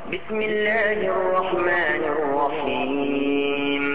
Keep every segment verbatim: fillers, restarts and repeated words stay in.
بسم الله الرحمن الرحيم.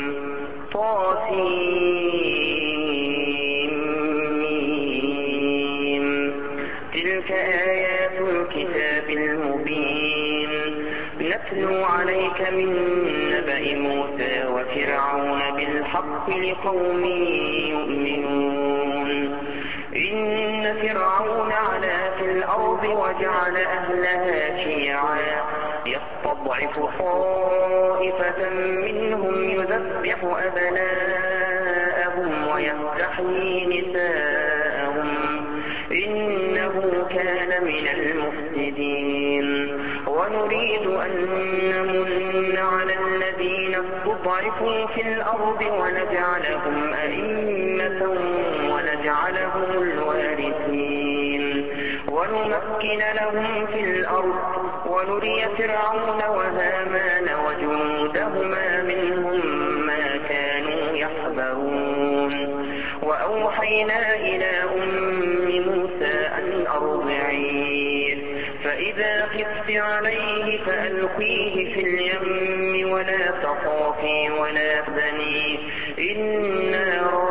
طاسيم. تلك آيات الكتاب المبين. نتلو عليك من نبأ موسى وفرعون بالحق لقوم يؤمنون. إن فرعون علا في الأرض وجعل أهلها شيعا يستضعف طائفة منهم يذبح أبناءهم ويستحيي نساءهم إنه كان من المفسدين. ونريد أن نمن على الذين استضعفوا في الأرض ونجعلهم أئمة ونجعلهم الوارثين ونمكن لهم في الأرض ونري فرعون وهامان وجنودهما منهم ما كانوا يحذرون. وأوحينا إلى أم موسى أن أرضعيه فإذا خفت عليه فألقيه في اليم ولا تخافي ولا تحزني إنا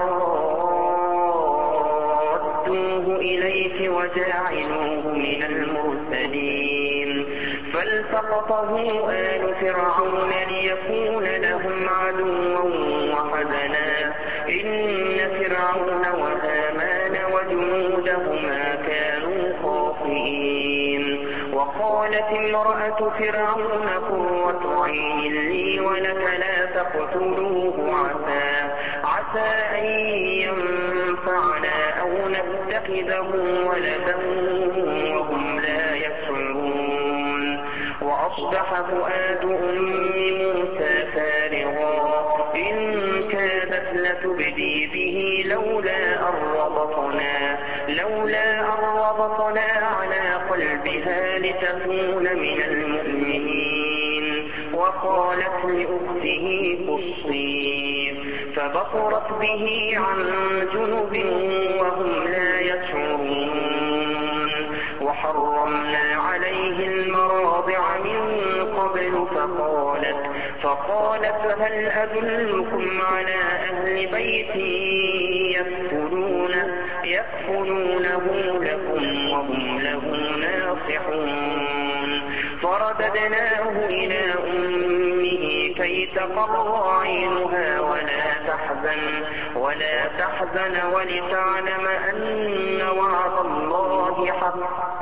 رادوه إليك وجاعلوه من المرسلين. فالتقطه آل فرعون ليكون لهم عدوا وحزنا إن فرعون وهامان وجنودهما كانوا خاطئين. وقالت امرأة فرعون قرة عين لي ولك لا تقتلوه عسى عسى أن ينفعنا أو نتخذه ولدا وهم لا يشعرون. وأصبح فؤاد أم موسى فارغا إن كادت لتبدي به لولا أن ربطنا لولا أن ربطنا على قلبها لتكون من المؤمنين. وقالت لأخته قصيه فبصرت به عن جنب وهم لا يشعرون. وحرمنا عليه المراضع من قبل فقالت فقالت هل أدلكم على أهل بيت يكفلونه يكفلونه لكم وهم له ناصحون. فرددناه إلى أمه كي تقر عينها ولا تحزن ولا تحزن ولتعلم أن وعد الله حق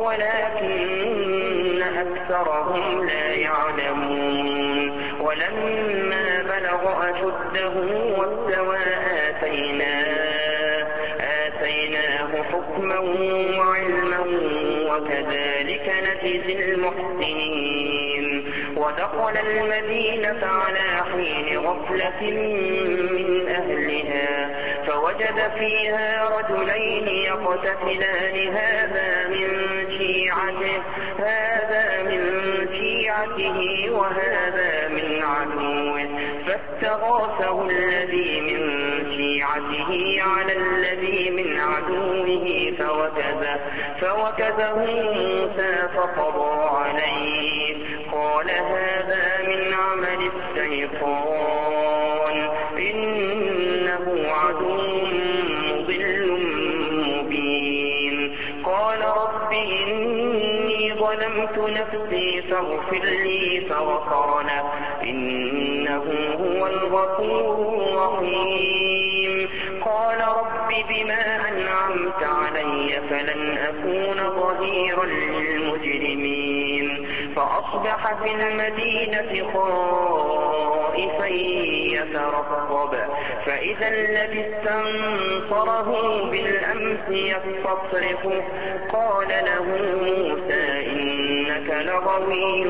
ولكن أكثرهم لا يعلمون. ولما بلغ أشده واستوى آتيناه آتيناه حكما وعلما وكذلك نجزي المحسنين. ودخل المدينة على حين غفلة من أهلها فوجد فيها رجلين يقتتلان هذا من شيعته هذا من شيعته وهذا من عدوه فاستغاثه الذي من شيعته على الذي من عدوه فوكزه فوكزه موسى فقضى عليه قال هذا من عمل الشيطان إنه عدو مضل مبين. قال رب إني ظلمت نفسي فاغفر لي فغفر له إنه هو الغفور الرحيم. قال رب بما أنعمت علي فلن أكون ظهيرا للمجرمين. فأصبح في المدينة خائفا يترقب فإذا الذي استنصره بالأمس يستصرخه قال له موسى إنك لغوي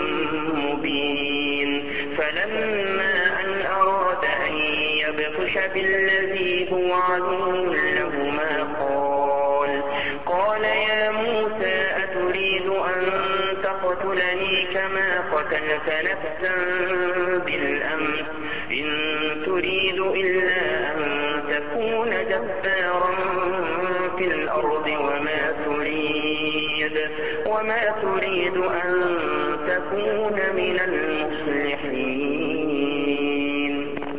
مبين. فلما أن أراد أن يبطش بالذي هو عدو لهما قال قال يا موسى أتريد أن تقتلني كما قتلت نفسا بالأمس إن تريد إلا أن تكون جبارا في الأرض وما تريد وما تريد أن تكون من المصلحين.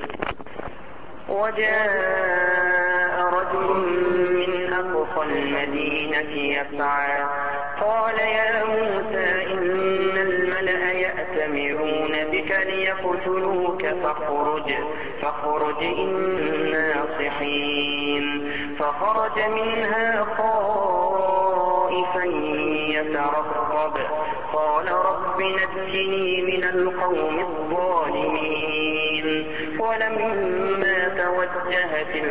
وجاء رجل من أقصى المدينة يسعى قال يا موسى إن الملأ يأتمرون بك ليقتلوك فاخرج فاخرج إنا ناصحين. فخرج منها خائفا يترقب قال رب نجني من القوم الظالمين. ولما توجه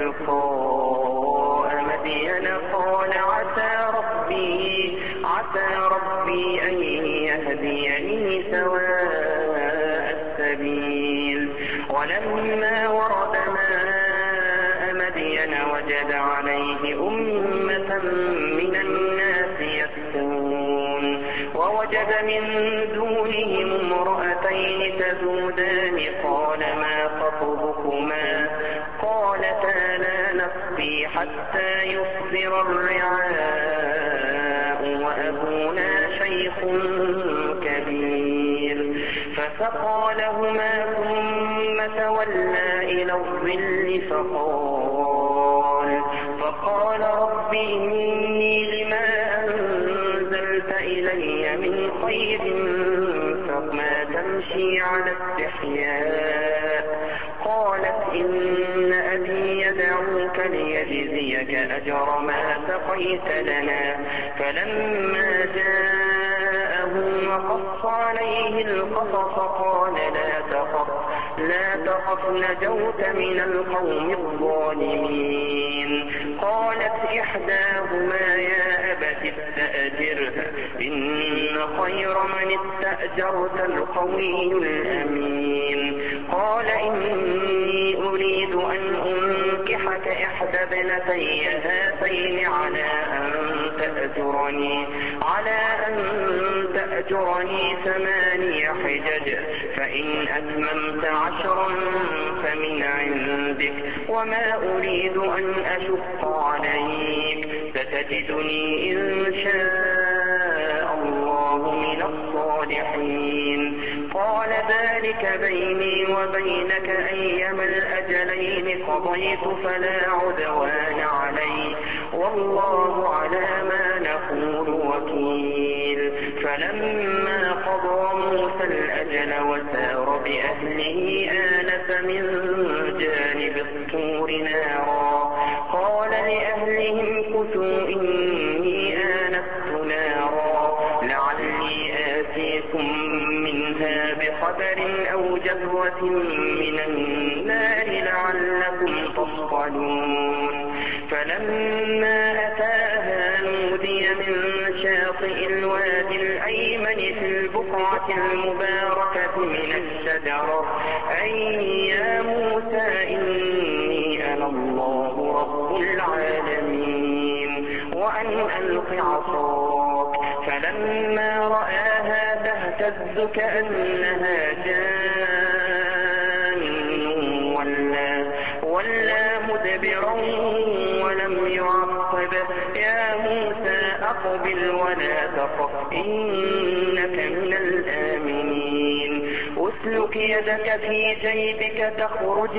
تلقاء مدين قال عسى ربي عسى ربي أن يهديني سواء السبيل. ولما ورد ماء مدين وجد عليه أمة من الناس يسقون ووجد من دونهم امرأتين تذودان قال ما خطبكما قالتا لا نسقي حتى يصدر الرعاء وأبونا شيخ كبير. فسقى لهما ثم تولى إلى الظل فقال فقال رب إني لما أنزلت إلي من خير فما تمشي على استحياء. قالت إن أبي يدعوك ليجزيك أجر ما سقيت لنا. فلما جاءه وقص عليه القصص قال لا تخف لا تخف نجوت من القوم الظالمين. قالت إحداهما يا أبت استأجره إن خير من استأجرت القوي الأمين. قال إني أريد أن أنكحك إحدى ابنتي هاتين على أن تأجرني على أن تأجرني ثماني حجج فإن أتممت عشرا فمن عندك وما أريد أن أشق عليك ستجدني إن شاء الله من الصالحين. قال ذلك بيني وبينك أيما الأجلين قضيت فلا عدوان علي والله على ما نقول وكيل. فلما قضى موسى الأجل وسار بأهله آنس من جانب الطور نارا قال لأهلهم كثوا إني آنست نارا لعلي آتيكم منها بخبر أو جذوة من النار لعلكم تصطلون. فلما أتاها نودي من شاطئ الوادي الأيمن في البقعة المباركة من الشجرة أي يا موسى إني أنا الله رب العالمين وأن ألق عصاك. فلما رآها تهتز كأنها جان ولا, ولا مدبرا ولم يعقب. يا موسى أقبل ولا تخف إنك من الآمنين. أسلك يدك في جيبك تخرج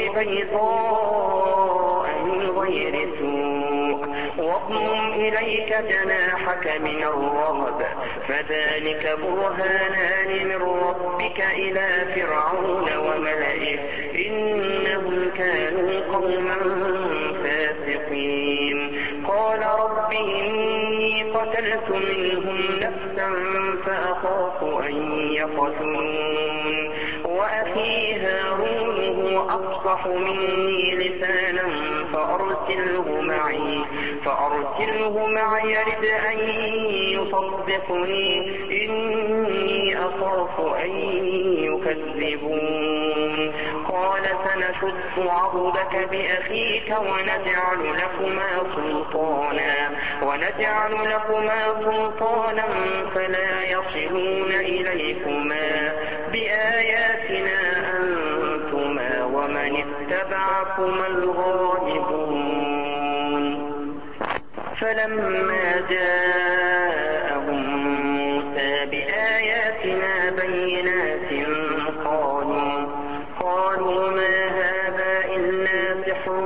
بيضاء من غير سوء واضمم إليك جناحك من الرهب فذلك برهانان من ربك إلى فرعون وملئه إنهم كانوا قوما فاسقين. قال رب إني قتلت منهم نفسا فأخاف أن يقتلون وأخي هارون هو أفصح مني لسانا فأرسله معي فأرسله معي يرد أن يصدقني إني أخاف أن يكذبون. قال سنشد عضدك بأخيك ونجعل لكما سلطانا ونجعل لكما سلطانا فلا يصلون إليكما بآياتنا أنتما ومن اتبعكما الغالبون. فلما جاءهم موسى بآياتنا آياتنا بينات قالوا قالوا ما هذا إلا سحر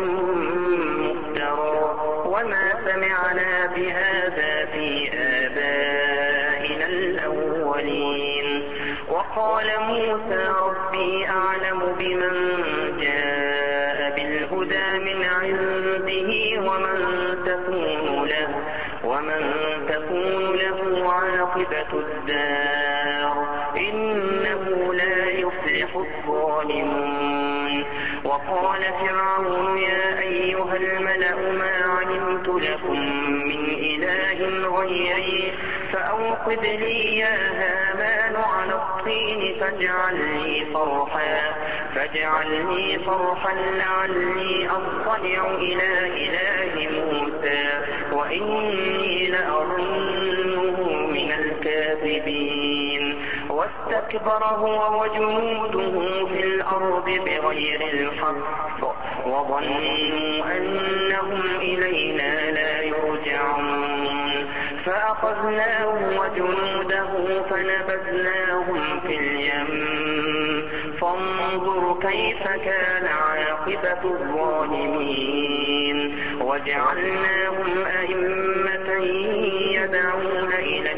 مفترى وما سمعنا بهذا في آبائنا الأولين. وقال موسى ربي أعلم بمن جاء بالهدى من عنده ومن تكون له ومن تكون له عاقبة الدار إنه لا يفلح الظالمون. وقال فرعون يا أيها الملأ ما علمت لكم من إله غيري فأوقد لي يا هامان على الطين فاجعل لي صرحا فاجعل لي صرحا لعلي أطلع إلى إله موسى وإني لأظنه من الكاذبين. واستكبر هو وجنوده في الأرض بغير الحق وظنوا أنهم إلينا لا يرجعون فأخذناه وجنوده فنبذناهم في اليم فانظر كيف كان عاقبة الظالمين. وجعلناهم أئمة يدعون إلى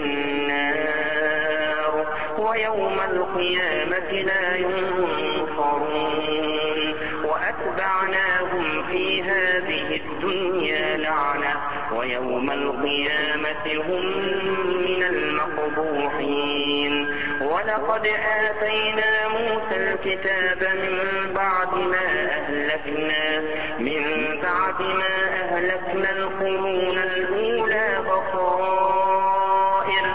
النار ويوم القيامة لا ينصرون. وأتبعناهم في هذه الدنيا لعنة ويوم القيامة هم من المقبوحين. ولقد آتينا موسى الكتاب من بعد ما أهلكنا من بعد ما أهلكنا القرون الأولى بصائر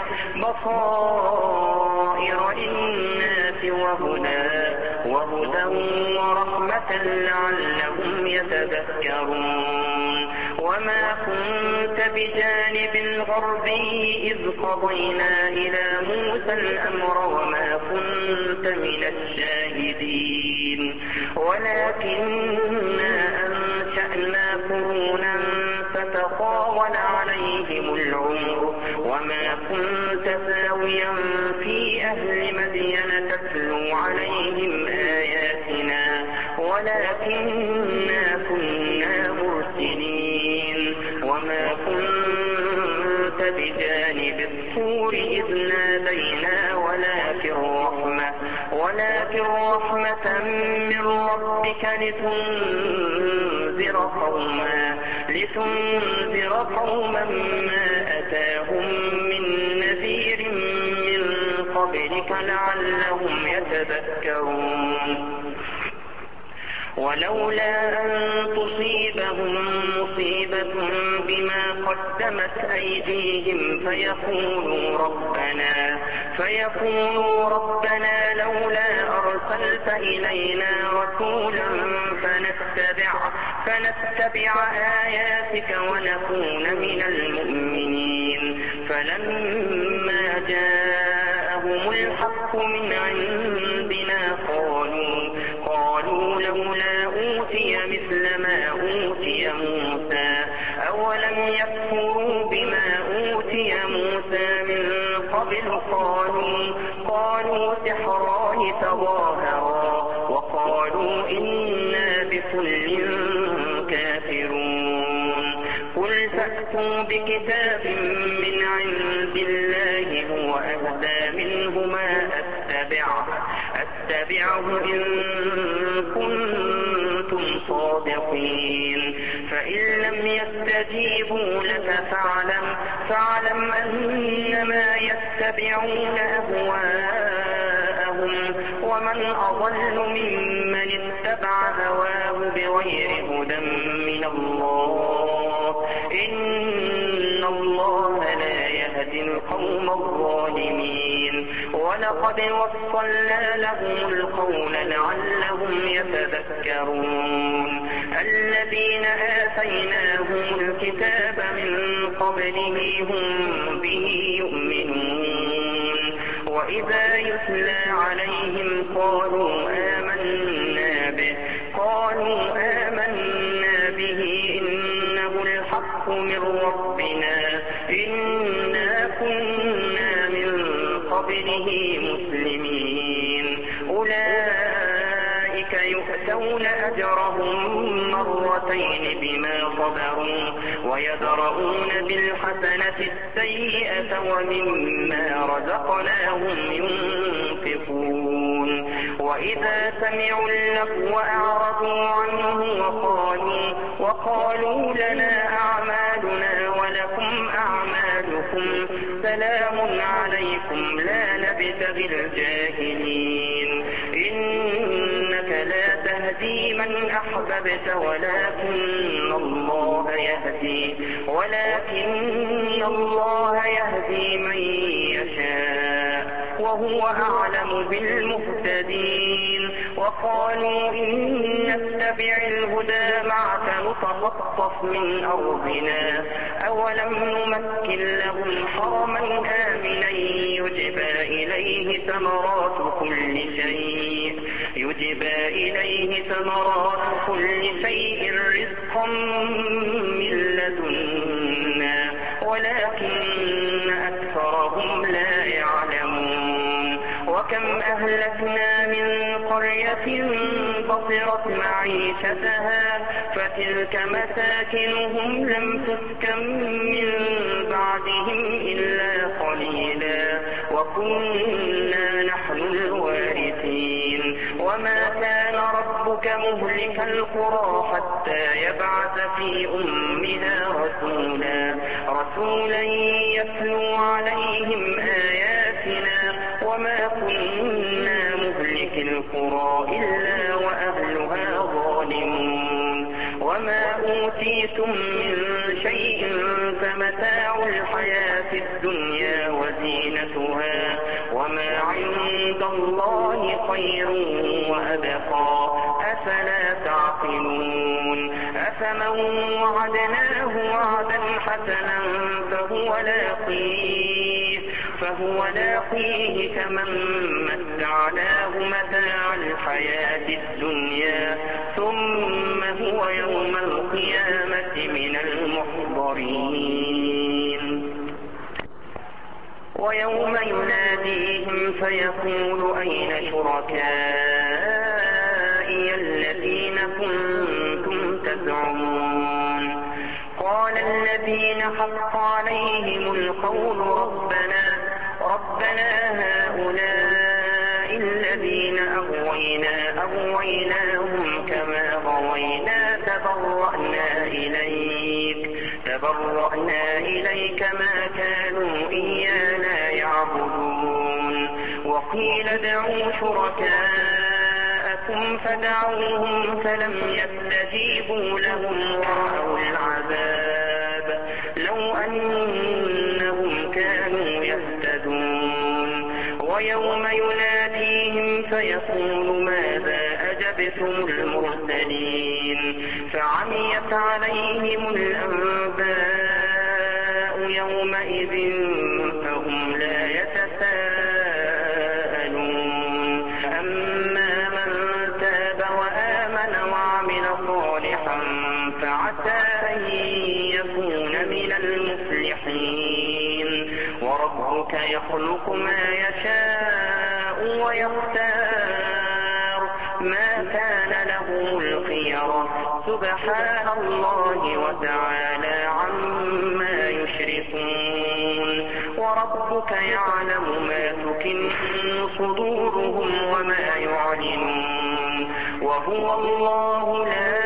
بصائر للناس وهدى وهدى ورحمة لعلهم يتذكرون. وما كنت بجانب الغربي إذ قضينا إلى موسى الأمر وما كنت من الشاهدين ولكننا أنشأنا قرونا فتطاول عليهم العمر وما كنت ساويا في أهل مدين تتلو عليهم آياتنا ولكننا كنا مرسلين. وما كنت بجانب الطور إذ نادينا ولكن رحمة ولكن رحمة من ربك لتنذر قوما لتنذر قوما ما أتاهم من نذير من قبلك لعلهم يتذكرون. ولولا أن تصيبهم مصيبة بما قدمت أيديهم فيقولوا ربنا فيقولوا ربنا لولا أرسلت إلينا رسولا فنتبع فنتبع آياتك ونكون من المؤمنين. فلما جاءهم الحق من عندنا قالوا قالوا لولا أوتي مثل ما أوتي موسى أولم يكفروا بما أوتي موسى من قبل قالوا قالوا سحران تظاهرا وقالوا إنا بكل كافرون. قل فأتوا بكتاب من عند الله هو أهدى منهما أتبعه أتبعه إن كنتم صادقين. فإن لم يستجيبوا لك فاعلم فاعلم أنما يتبعون أهواءهم ومن أضل ممن اتبع هواه بغير هدى من الله إن الله لا يهدي القوم الظالمين. ولقد وصلنا لهم القول لعلهم يتذكرون. الذين آتيناهم الكتاب من قبله هم به يؤمنون. وإذا يتلى عليهم قالوا آمنا به قالوا آمنا به إنه الحق من ربنا إنا كنا من قبله مسلمين أولئك يؤتون أجرهم مرتين بما صبروا ويدرؤون بالحسنة السيئة ومما رزقناهم ينفقون وإذا سمعوا اللغو أعرضوا عنه وقالوا, وقالوا لنا أعمالنا ولكم أعمالكم سلام عليكم لا نبتغي الجاهلين إنك لا تهدي من أحببت ولكن الله يهدي ولكن الله يهدي من يشاء وهو أعلم بالمهتدين وقالوا إن نتبع الهدى معك نتخطف من أرضنا أولم نمكن لهم حرما آمنا يجبى إليه ثمرات كل شيء يجبى إليه ثمرات كل شيء رزقا من لدنا ولكن أكثرهم لا يعلمون وكم أهلكنا من قرية بطرت معيشتها فتلك مساكنهم لم تسكن من بعدهم إلا قليلا وكنا نحن الوارثين وما كان ربك مهلك القرى حتى يبعث في أمها رسولا رسولا يتلو عليهم آياتنا وما كنا مهلك القرى إلا وأهلها ظالمون وما أوتيتم من شيء فمتاع الحياة الدنيا وزينتها وما عند الله خير وأبقى أفلا تعقلون أفمن وعدناه وعدا حسنا فهو لاقيه فهو لاقيه كمن متعناه متاع الحياة الدنيا ثم هو يوم القيامة من المحضرين ويوم يناديهم فيقول أين شركائي الذين كنتم تزعمون قال الذين حق عليهم القول ربنا ربنا هؤلاء الذين أغوينا أغويناهم كما غوينا تبرأنا إليك تبرأنا إليك ما كانوا إيانا يعبدون وقيل ادعوا شركاءكم فدعوهم فلم يستجيبوا لهم ورأوا العذاب لو أنهم كانوا يهتدون ويوم يناديهم فيقول ماذا أجبتم المرسلين فعميت عليهم الأنباء يومئذ فهم لا يتساءلون أما من تاب وآمن وعمل صالحا فعسى أن يكون من المفلحين وربك يخلق ما يشاء ويختار ما كان له الخيرة سبحان الله وتعالى عما يشركون وربك يعلم ما تكن صدورهم وما يعلنون وهو الله لا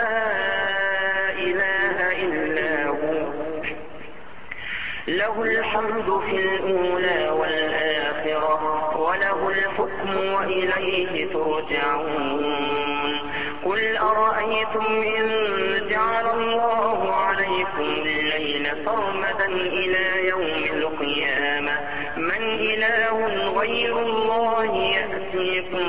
إله إلا هو له الحمد في الأولى والآخرة وله الحكم وإليه ترجعون قل أرأيتم إن جعل الله عليكم الليل سرمدا إلى يوم القيامة من إله غير الله يأتيكم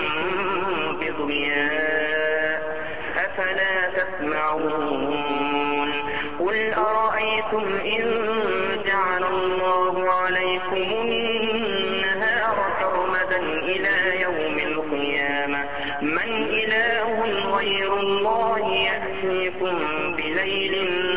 بضياء أفلا تسمعون قل أرأيتم إن جعل الله عليكم النهار سرمدا إلى يوم القيامة من إله غير الله يأتيكم بليل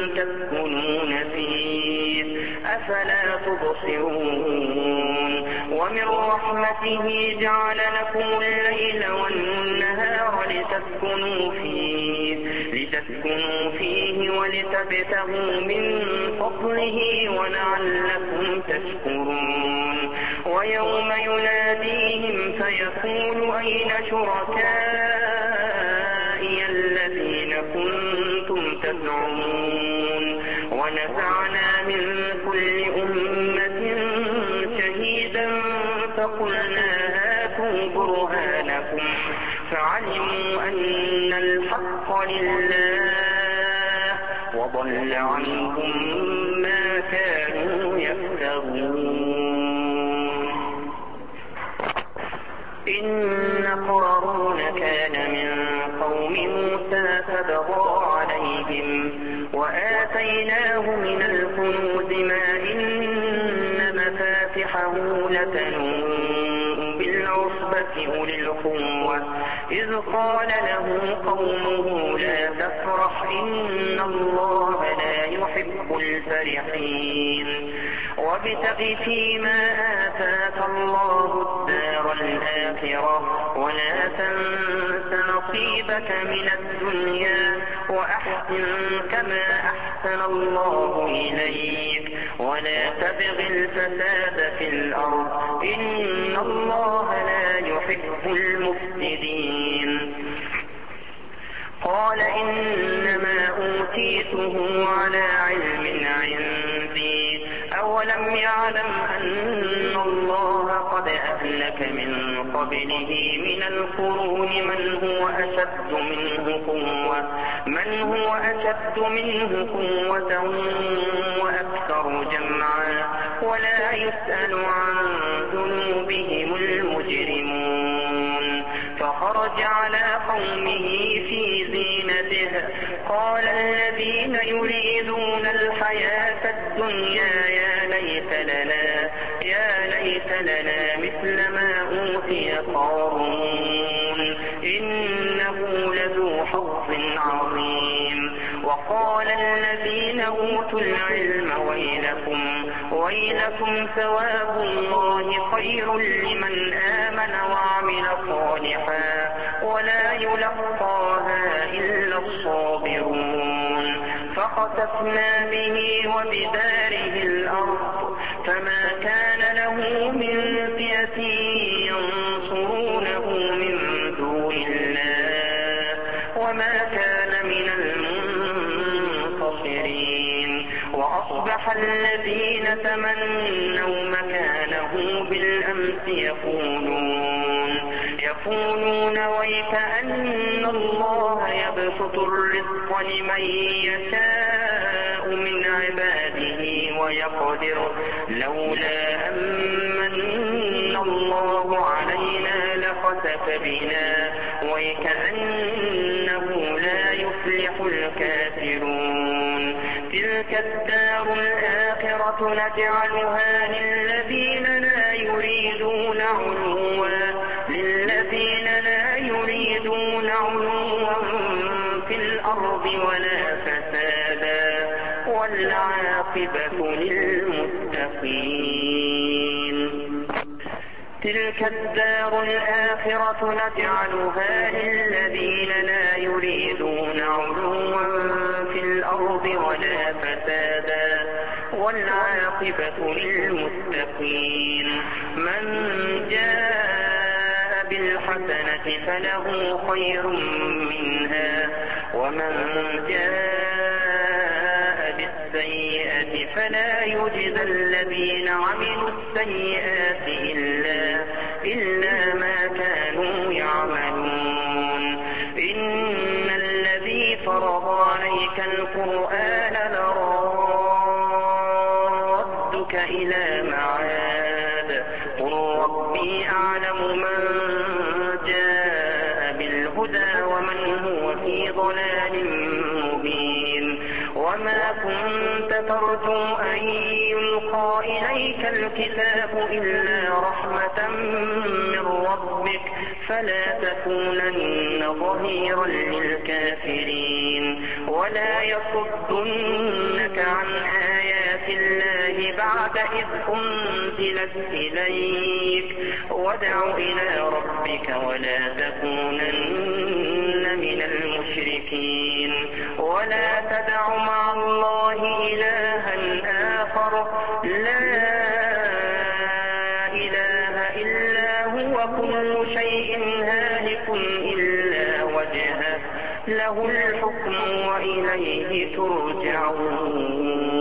تسكنون فيه أفلا تبصرون ومن رحمته جعل لكم الليل والنهار لتسكنوا فيه, لتسكنوا فيه ولتبتغوا من فضله ولعلكم تشكرون. ويوم يناديهم فيقول أين شركائي الذين كنتم تزعمون ونزعنا من كل أمة شهيدا فقلنا هاتوا برهانكم فعلموا أن الحق لله وضل عنهم ما كانوا يفترون. إن قارون كان من قوم موسى فبغى عليهم وآتيناه من الكنوز ما إن مفاتحه لتنوء بالعصبة أولي القوة إذ قال له قومه لا تفرح إن الله لا يحب الفرحين وابتغ فيما آتاك الله الدار الآخرة ولا تنس نصيبك من الدنيا وأحسن كما أحسن الله إليك ولا تبغ الفساد في الأرض إن الله لا يحب المفسدين. قال إنما أوتيته على علم عندي أولم يعلم أن الله قد أهلك من قبله من القرون من هو أشد منه قوة من هو أشد منه قوة وأكثر جمعا ولا يسأل عن ذنوبهم المجرمون. فخرج على قومه في زينته قال الذين يريدون الحياة الدنيا يا ليت لنا يا ليت لنا مثل ما أوتي قارون إنه لذو حظ عظيم. وقال الذين أوتوا العلم ويلكم ويلكم ثواب الله خير لمن آمن وعمل صالحا ولا يلقاها إلا الصابرون. فخسفنا به وبداره الأرض فما كان له من فئة ينصرونه من دون الله وما كان من المنتصرين. وأصبح الذين تمنوا مكانه بالأمس يقولون يقولون ويك أن الله يبسط الرزق لمن يشاء من عباده ويقدر لولا أمن الله علينا لخسف بنا ويكأنه لا يفلح الكافرون. تلك الدار الآخرة نجعلها للذين لا يريدون علوا للذين لا يريدون علوا في الأرض ولا فسادا والعاقبة للمتقين. تلك الدار الآخرة نجعلها للذين لا يريدون علوا في الأرض ولا فسادا والعاقبة للمتقين. من جاء بالحسنة فله خير منها ومن جاء بالسيئة فلا يجزى الذين عملوا السيئات إلا, إلا ما كانوا يعملون. إن الذي فرض عليك القرآن لرادك إلى معاد قل ربي أعلم من جاء بالهدى ومن هو في ضلال مبين. وما كنت ترجو أن يلقى إليك الكتاب إلا رحمة من ربك ربك فلا تكونن ظهيرا للكافرين ولا يصدنك عن آيات الله بعد إذ أنزلت إليك وادع إلى ربك ولا تكونن من المشركين ولا تدع مع الله إلها آخر لا إله إلا هو كل شيء هالك إلا وجهه له الحكم وإليه ترجعون.